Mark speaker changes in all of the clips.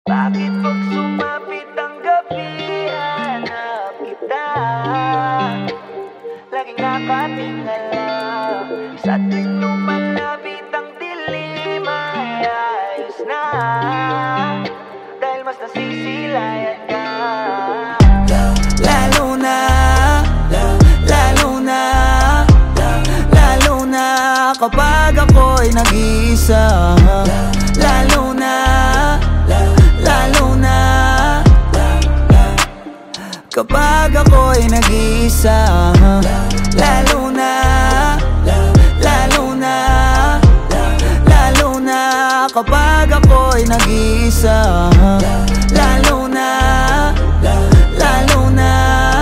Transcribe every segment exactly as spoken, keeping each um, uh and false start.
Speaker 1: Bakit pag sumapit ang gabi, hanap kita? Laging nakatingala sa tuwing lumalapit ang dilim, ay ayos na, dahil mas nasisilayan ka. Lalo na, lalo na, lalo na kapag ako'y nag-iisa. Lalo na, lalo na kapag ako'y nag-iisa. Lalo na, lalo na, lalo na kapag ako'y nag-iisa. Lalo na, lalo na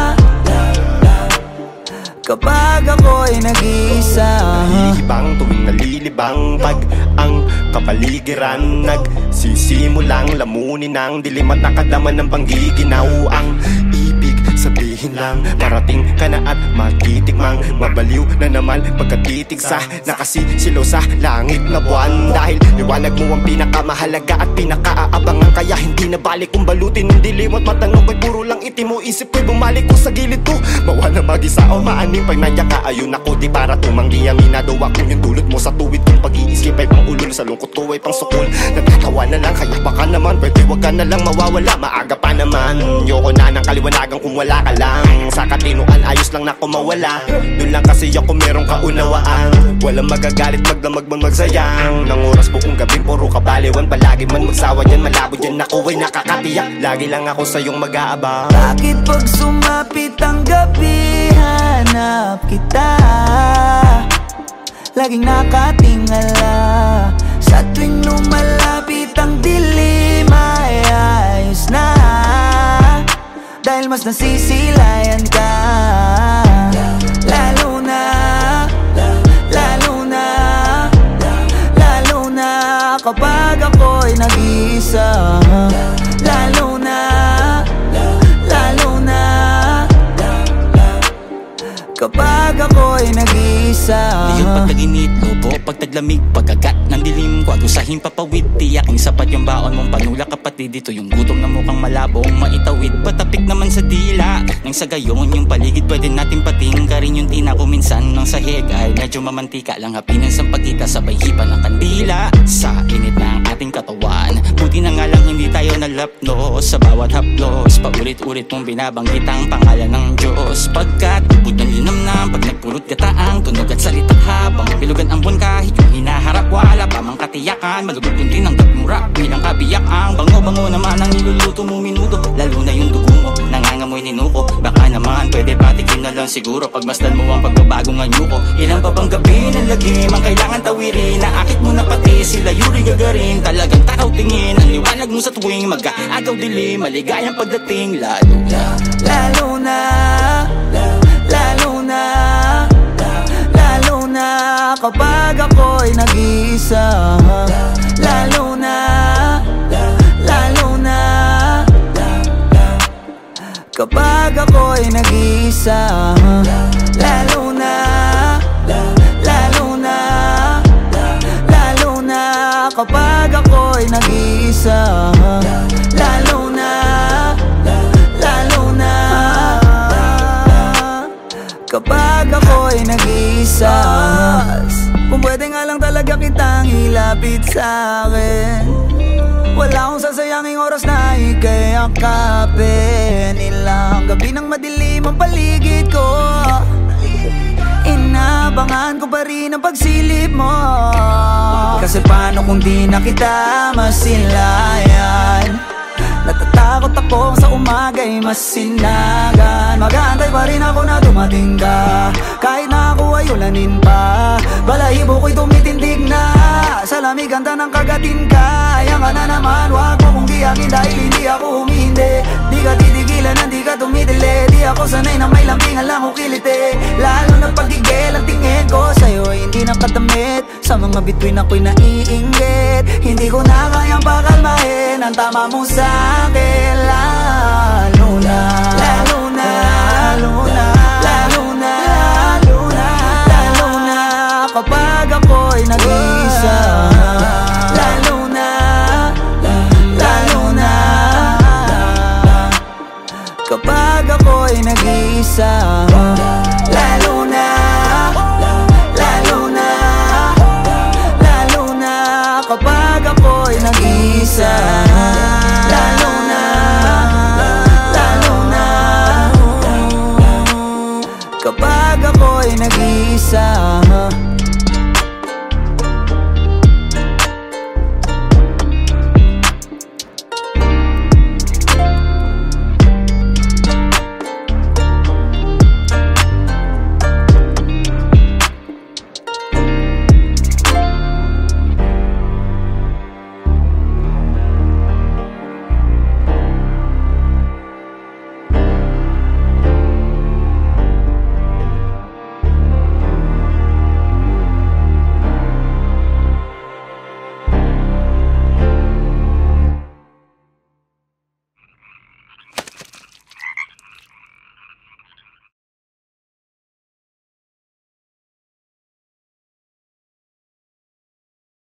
Speaker 1: kapag ako'y nag-iisa.
Speaker 2: Nahihibang tuwing nalilibang pag ang kapaligiran nagsisimulang lamunin ng dilim at nakadama ng panggiginaw. Ang ibig sabihin lang, marating ka na at matitikmang mabaliw na naman pagkatitig sa nakasisilaw sa langit na buwan. Dahil liwanag mo ang pinakamahalaga at pinakaaabangan, kaya hindi na balik kung balutin ng dilim at matangok ko'y puro lang itim mo. Isip ko'y bumalik ko sa gilid ko, mawa na mag-isa o maaning pag nandiyan ka. Ayun ako di para tumanggi, aminado ako yung dulot mo sa tuwid kong pag-iiskip ay pang ulol, sa lungkot ko ay pang sukol. Natatawa na lang, kaya baka naman pwede wag ka na lang mawawala. Maaga pa naman, yoko na ng kaliwanagan kung wala ka lang. Sa katinuan ayos lang na kumawala, doon lang kasi ako merong kaunawaan. Walang magagalit, magdamag man magsayang ng oras buong gabi, puro kabaliwan. Palagi man magsawa yan, malabo dyan ako ay nakakatiyak. Lagi lang ako sa iyong mag-aabang.
Speaker 1: Bakit pag sumapit ang gabi, hanap kita? Laging nakatingala sa tuwing lumalapit ang dilim, ay ayos na, dahil mas nasisilayan ka. Lalo na, lalo na, lalo na kapag ako'y nag-iisa. Lalo na, lalo na kapag ako'y nag-iisa.
Speaker 3: Ngayon pag naginit, lupo, pag taglamig, pagkagat ng dilim ko, agusahin papawid, tiyaking sapat yung baon mong panula kapatid. Ito yung gutom na mukhang malabong maitawid, patapik naman sa dila. Nang sa gayon yung paligid pwede natin patingkarin. Yung tina ko minsan ng sahig ay medyo mamantika lang, hapinan sa pagkita sabay hipa ng kandila sa init ng ating katawan. Buti na nga lang hindi tayo nalapno sa bawat haplos, paulit-ulit mong binabanggit ang pangalan ng Diyos. Pagkat ubod ng linam na pag nagpulot gataang tunog at salita, habang bilugan ang buwan kahit yung hinaharap wala pa mang katiyakan. Malugod kunti ng gagmura bilang kabiyak ang bango-bango naman ang niluluto mo minuto. Lalo na yung dugo mo nangangamoy ninuko, baka naman pwede patikin na lang siguro pagmasdan mo ang pagbabago ng nyuko. Ilang pa bang gabi ng lagim ang kailangan tawirin, naakit mo na pati sila Yuri Gagarin. Talagang takaw tingin ang liwanag mo sa tuwing mag-aagaw dilim, maligayang pagdating. Lalo na,
Speaker 1: lalo na, lalo na, lalo na kapag ako'y nag-iisa. Lalo na, lalo na kapag ako'y nag-iisa. Lalo na, lalo na, lalo na kapag ako'y nag-iisa. Lalo na, lalo na kapag ako'y nag-iisa. Kung pwede nga lang talaga kitang ilapit sa'kin, wala akong sasayanging oras na ika'y akapin. Ilang gabi ng madilim ang paligid ko, inabangan ko pa rin ang pagsilip mo. Kasi paano kung di na kita masilayan? Natatakot ako sa umaga'y masinagan. Mag-aantay pa rin ako na dumating ka, kahit na ako ay ulanin pa. Balahibo ko'y tumitindig na sa lamig ganda ng kagatin ka. Ayan ka na naman, wag mo kong giyakin dahil hindi ako humihindi. Di ka titigilan, hindi ka tumitili. Di ako sanay na may lambingan lang ukiliti. Lalo na pagigil ang tingin ko sa'yo ay hindi nakatamit. Sa mga bituin ako'y naiinggit. Hindi ko na kayang pakalmahin ang tama mo sa'kin. Lalo na, lalo na, lalo na, lalo na, lalo na, lalo na kapag ako'y nag-iisa. Lalo na, lalo na, kapag ako'y nag-iisa.